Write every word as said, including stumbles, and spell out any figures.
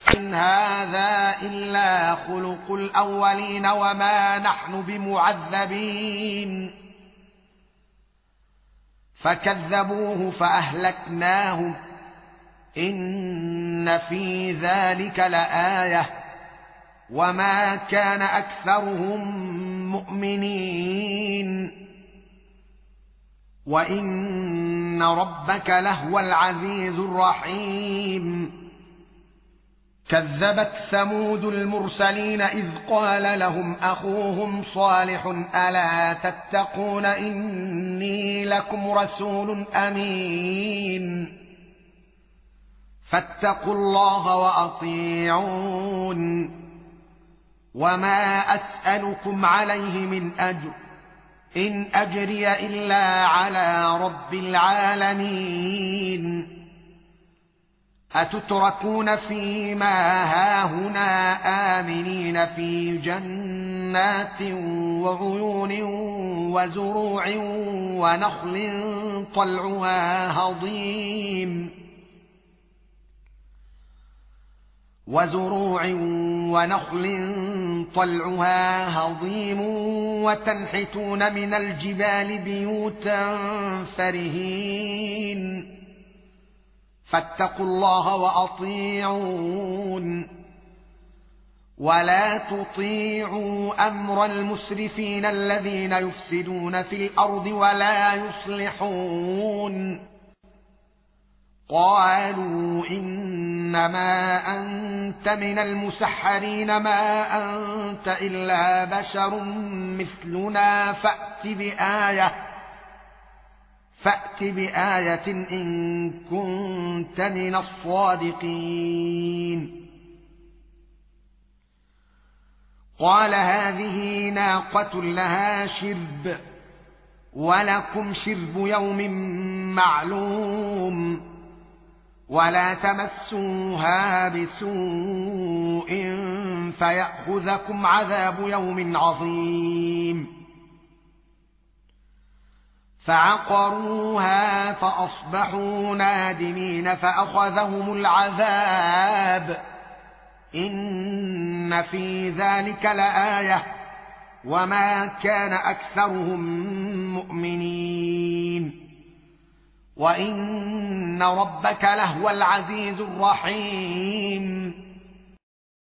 إن هذا إلا خلق الأولين وما نحن بمعذبين فكذبوه فأهلكناهم إن في ذلك لآية وما كان أكثرهم مؤمنين وإن ربك لهو العزيز الرحيم كذبت ثمود المرسلين إذ قال لهم أخوهم صالح ألا تتقون إني لكم رسول أمين فاتقوا الله وأطيعون وما أسألكم عليه من أجر إن أجري إلا على رب العالمين أتتركون فيما هاهنا آمنين في جنات وعيون وزروع ونخل طلعها هضيم وزروع ونخل طلعها هضيم وتنحتون من الجبال بيوتا فرهين فاتقوا الله وأطيعون ولا تطيعوا أمر المسرفين الذين يفسدون في الأرض ولا يصلحون قالوا إنما أنت من المسحرين ما أنت إلا بشر مثلنا فأت بآية فأت بآية إن كنت من الصادقين قال هذه ناقة لها شرب ولكم شرب يوم معلوم ولا تمسوها بسوء فيأخذكم عذاب يوم عظيم فعقروها فأصبحوا نادمين فأخذهم العذاب إن في ذلك لآية وما كان أكثرهم مؤمنين وإن ربك لهو العزيز الرحيم